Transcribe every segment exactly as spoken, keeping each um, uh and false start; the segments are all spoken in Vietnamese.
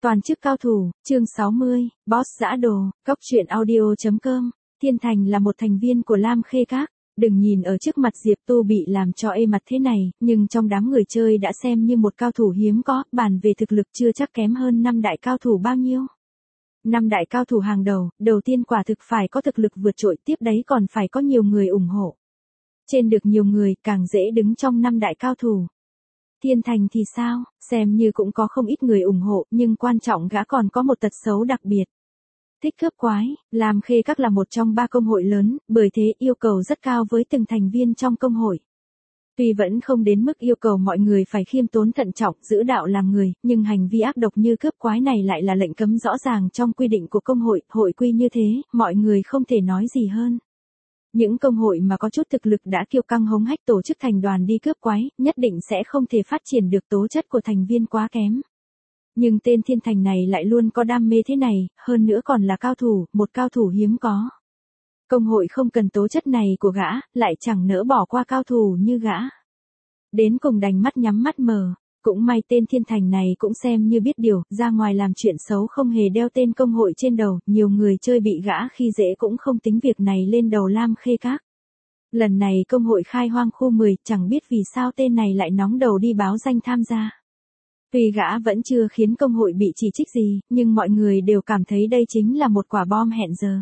Toàn chức cao thủ, chương sáu mươi, Boss giã đồ, Cóc truyện audio chấm com. Thiên Thành là một thành viên của Lam Khê Các. Đừng nhìn ở trước mặt Diệp Tu bị làm cho ê mặt thế này, nhưng trong đám người chơi đã xem như một cao thủ hiếm có, bàn về thực lực chưa chắc kém hơn năm đại cao thủ bao nhiêu. Năm đại cao thủ hàng đầu, đầu tiên quả thực phải có thực lực vượt trội, tiếp đấy còn phải có nhiều người ủng hộ. Trên được nhiều người, càng dễ đứng trong năm đại cao thủ. Thiên Thành thì sao, xem như cũng có không ít người ủng hộ, nhưng quan trọng gã còn có một tật xấu đặc biệt. Thích cướp quái, Lam Khê Các là một trong ba công hội lớn, bởi thế yêu cầu rất cao với từng thành viên trong công hội. Tuy vẫn không đến mức yêu cầu mọi người phải khiêm tốn thận trọng, giữ đạo làm người, nhưng hành vi ác độc như cướp quái này lại là lệnh cấm rõ ràng trong quy định của công hội, hội quy như thế, mọi người không thể nói gì hơn. Những công hội mà có chút thực lực đã kiêu căng hống hách tổ chức thành đoàn đi cướp quái, nhất định sẽ không thể phát triển được tố chất của thành viên quá kém. Nhưng tên Thiên Thành này lại luôn có đam mê thế này, hơn nữa còn là cao thủ, một cao thủ hiếm có. Công hội không cần tố chất này của gã, lại chẳng nỡ bỏ qua cao thủ như gã. Đến cùng đành mắt nhắm mắt mờ. Cũng may tên Thiên Thành này cũng xem như biết điều, ra ngoài làm chuyện xấu không hề đeo tên công hội trên đầu, nhiều người chơi bị gã khi dễ cũng không tính việc này lên đầu Lam Khê Các. Lần này công hội khai hoang khu mười, chẳng biết vì sao tên này lại nóng đầu đi báo danh tham gia. Tuy gã vẫn chưa khiến công hội bị chỉ trích gì, nhưng mọi người đều cảm thấy đây chính là một quả bom hẹn giờ.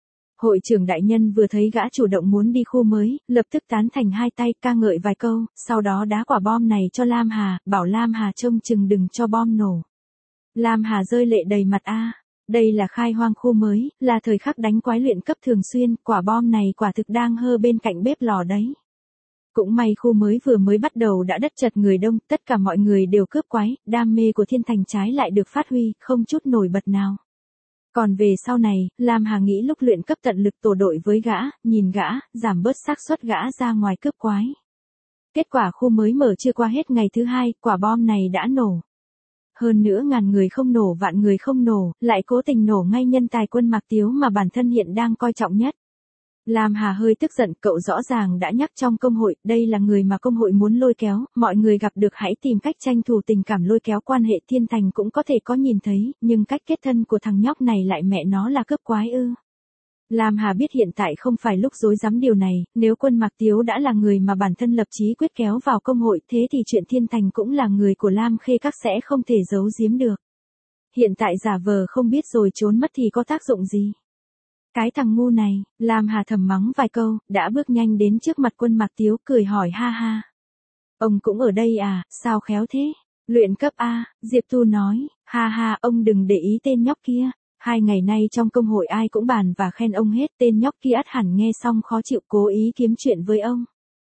Hội trưởng đại nhân vừa thấy gã chủ động muốn đi khu mới, lập tức tán thành hai tay ca ngợi vài câu, sau đó đá quả bom này cho Lam Hà, bảo Lam Hà trông chừng đừng cho bom nổ. Lam Hà rơi lệ đầy mặt a, đây là khai hoang khu mới, là thời khắc đánh quái luyện cấp thường xuyên, quả bom này quả thực đang hơ bên cạnh bếp lò đấy. Cũng may khu mới vừa mới bắt đầu đã đất chật người đông, tất cả mọi người đều cướp quái, đam mê của Thiên Thành trái lại được phát huy, không chút nổi bật nào. Còn về sau này, Lam Hà nghĩ lúc luyện cấp tận lực tổ đội với gã, nhìn gã, giảm bớt xác suất gã ra ngoài cướp quái. Kết quả khu mới mở chưa qua hết ngày thứ hai, quả bom này đã nổ. Hơn nữa ngàn người không nổ vạn người không nổ, lại cố tình nổ ngay nhân tài Quân Mạc Tiếu mà bản thân hiện đang coi trọng nhất. Lam Hà hơi tức giận, cậu rõ ràng đã nhắc trong công hội, đây là người mà công hội muốn lôi kéo, mọi người gặp được hãy tìm cách tranh thủ tình cảm lôi kéo quan hệ. Thiên Thành cũng có thể có nhìn thấy, nhưng cách kết thân của thằng nhóc này lại mẹ nó là cướp quái ư. Lam Hà biết hiện tại không phải lúc dối dám điều này, nếu Quân Mạc Tiếu đã là người mà bản thân lập chí quyết kéo vào công hội, thế thì chuyện Thiên Thành cũng là người của Lam Khê Các sẽ không thể giấu giếm được. Hiện tại giả vờ không biết rồi trốn mất thì có tác dụng gì? Cái thằng ngu này, Lam Hà thầm mắng vài câu, đã bước nhanh đến trước mặt Quân Mạc Tiếu cười hỏi ha ha. Ông cũng ở đây à, sao khéo thế? Luyện cấp A, Diệp Tu nói, ha ha ông đừng để ý tên nhóc kia. Hai ngày nay trong công hội ai cũng bàn và khen ông hết, tên nhóc kia ắt hẳn nghe xong khó chịu cố ý kiếm chuyện với ông.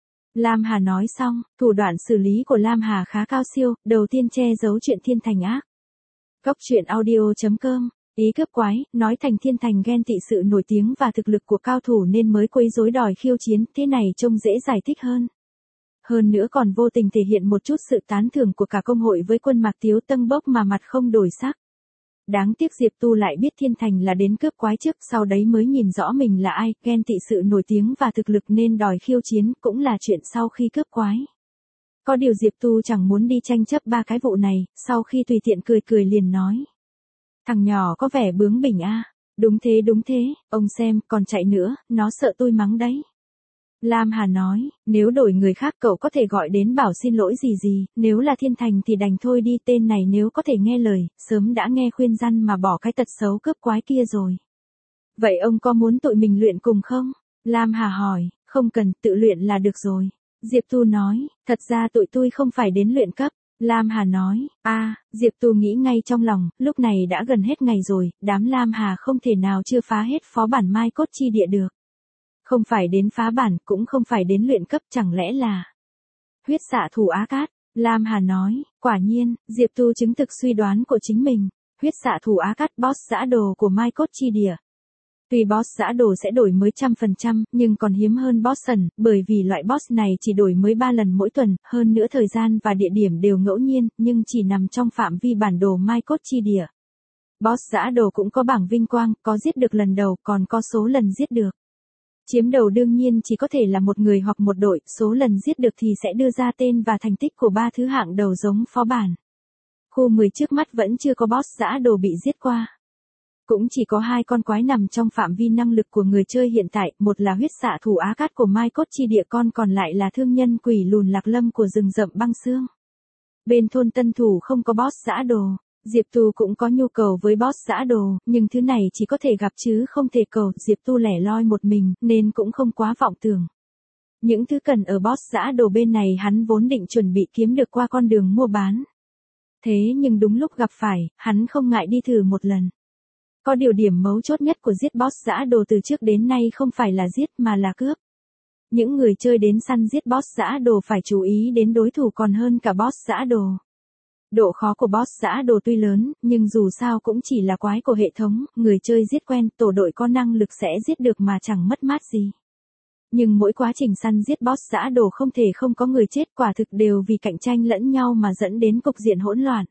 Lam Hà nói xong, thủ đoạn xử lý của Lam Hà khá cao siêu, đầu tiên che giấu chuyện Thiên Thành ác. Cóc truyện audio chấm com. Ý cướp quái, nói thành Thiên Thành ghen tị sự nổi tiếng và thực lực của cao thủ nên mới quấy rối đòi khiêu chiến, thế này trông dễ giải thích hơn. Hơn nữa còn vô tình thể hiện một chút sự tán thưởng của cả công hội với Quân Mạc Tiếu tâng bốc mà mặt không đổi sắc. Đáng tiếc Diệp Tu lại biết Thiên Thành là đến cướp quái trước, sau đấy mới nhìn rõ mình là ai, ghen tị sự nổi tiếng và thực lực nên đòi khiêu chiến, cũng là chuyện sau khi cướp quái. Có điều Diệp Tu chẳng muốn đi tranh chấp ba cái vụ này, sau khi tùy tiện cười cười liền nói. Thằng nhỏ có vẻ bướng bỉnh a. À. Đúng thế đúng thế, ông xem, còn chạy nữa, nó sợ tôi mắng đấy. Lam Hà nói, nếu đổi người khác cậu có thể gọi đến bảo xin lỗi gì gì, nếu là Thiên Thành thì đành thôi đi, tên này nếu có thể nghe lời, sớm đã nghe khuyên răn mà bỏ cái tật xấu cướp quái kia rồi. Vậy ông có muốn tụi mình luyện cùng không? Lam Hà hỏi, không cần, tự luyện là được rồi. Diệp Tu nói, thật ra tụi tôi không phải đến luyện cấp. Lam Hà nói, a, à, Diệp Tu nghĩ ngay trong lòng, lúc này đã gần hết ngày rồi, đám Lam Hà không thể nào chưa phá hết phó bản Mai Cốt Chi Địa được. Không phải đến phá bản, cũng không phải đến luyện cấp, chẳng lẽ là huyết xạ thủ Á Cát. Lam Hà nói, quả nhiên, Diệp Tu chứng thực suy đoán của chính mình, huyết xạ thủ Á Cát boss giã đồ của Mai Cốt Chi Địa. Tuy boss giã đồ sẽ đổi mới trăm phần trăm, nhưng còn hiếm hơn boss sần, bởi vì loại boss này chỉ đổi mới ba lần mỗi tuần, hơn nữa thời gian và địa điểm đều ngẫu nhiên, nhưng chỉ nằm trong phạm vi bản đồ Mai Cốt Chi Địa. Boss giã đồ cũng có bảng vinh quang, có giết được lần đầu, còn có số lần giết được. Chiếm đầu đương nhiên chỉ có thể là một người hoặc một đội, số lần giết được thì sẽ đưa ra tên và thành tích của ba thứ hạng đầu giống phó bản. Khu mười trước mắt vẫn chưa có boss giã đồ bị giết qua. Cũng chỉ có hai con quái nằm trong phạm vi năng lực của người chơi hiện tại, một là huyết xạ thủ Á Cát của Mai Cốt Chi Địa, con còn lại là thương nhân quỷ lùn Lạc Lâm của rừng rậm băng xương. Bên thôn Tân Thủ không có boss giã đồ, Diệp Tu cũng có nhu cầu với boss giã đồ, nhưng thứ này chỉ có thể gặp chứ không thể cầu, Diệp Tu lẻ loi một mình, nên cũng không quá vọng tưởng. Những thứ cần ở boss giã đồ bên này hắn vốn định chuẩn bị kiếm được qua con đường mua bán. Thế nhưng đúng lúc gặp phải, hắn không ngại đi thử một lần. Có điều điểm mấu chốt nhất của giết boss giã đồ từ trước đến nay không phải là giết mà là cướp. Những người chơi đến săn giết boss giã đồ phải chú ý đến đối thủ còn hơn cả boss giã đồ. Độ khó của boss giã đồ tuy lớn, nhưng dù sao cũng chỉ là quái của hệ thống, người chơi giết quen, tổ đội có năng lực sẽ giết được mà chẳng mất mát gì. Nhưng mỗi quá trình săn giết boss giã đồ không thể không có người chết, quả thực đều vì cạnh tranh lẫn nhau mà dẫn đến cục diện hỗn loạn.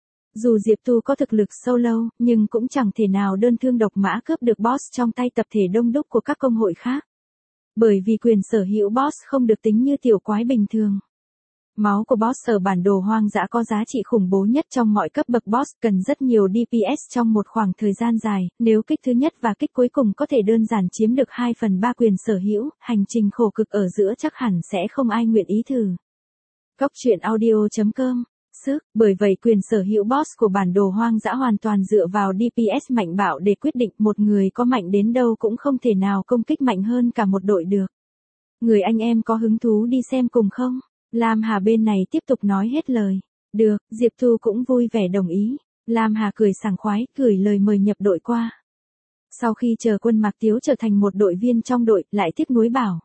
Dù Diệp Tu có thực lực solo, nhưng cũng chẳng thể nào đơn thương độc mã cướp được boss trong tay tập thể đông đúc của các công hội khác. Bởi vì quyền sở hữu boss không được tính như tiểu quái bình thường. Máu của boss ở bản đồ hoang dã có giá trị khủng bố nhất trong mọi cấp bậc boss, cần rất nhiều đê pê ét trong một khoảng thời gian dài, nếu kích thứ nhất và kích cuối cùng có thể đơn giản chiếm được hai phần ba quyền sở hữu, hành trình khổ cực ở giữa chắc hẳn sẽ không ai nguyện ý thử. Góc truyện audio chấm com Sức, bởi vậy quyền sở hữu boss của bản đồ hoang dã hoàn toàn dựa vào đê pê ét mạnh bạo để quyết định, một người có mạnh đến đâu cũng không thể nào công kích mạnh hơn cả một đội được. Người anh em có hứng thú đi xem cùng không? Lam Hà bên này tiếp tục nói hết lời. Được, Diệp Thu cũng vui vẻ đồng ý. Lam Hà cười sảng khoái, gửi lời mời nhập đội qua. Sau khi chờ Quân Mạc Tiếu trở thành một đội viên trong đội, lại tiếc nuối bảo.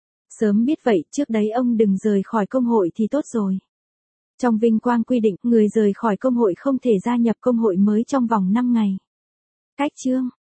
Sớm biết vậy, trước đấy ông đừng rời khỏi công hội thì tốt rồi. Trong vinh quang quy định, người rời khỏi công hội không thể gia nhập công hội mới trong vòng năm ngày. Cách chương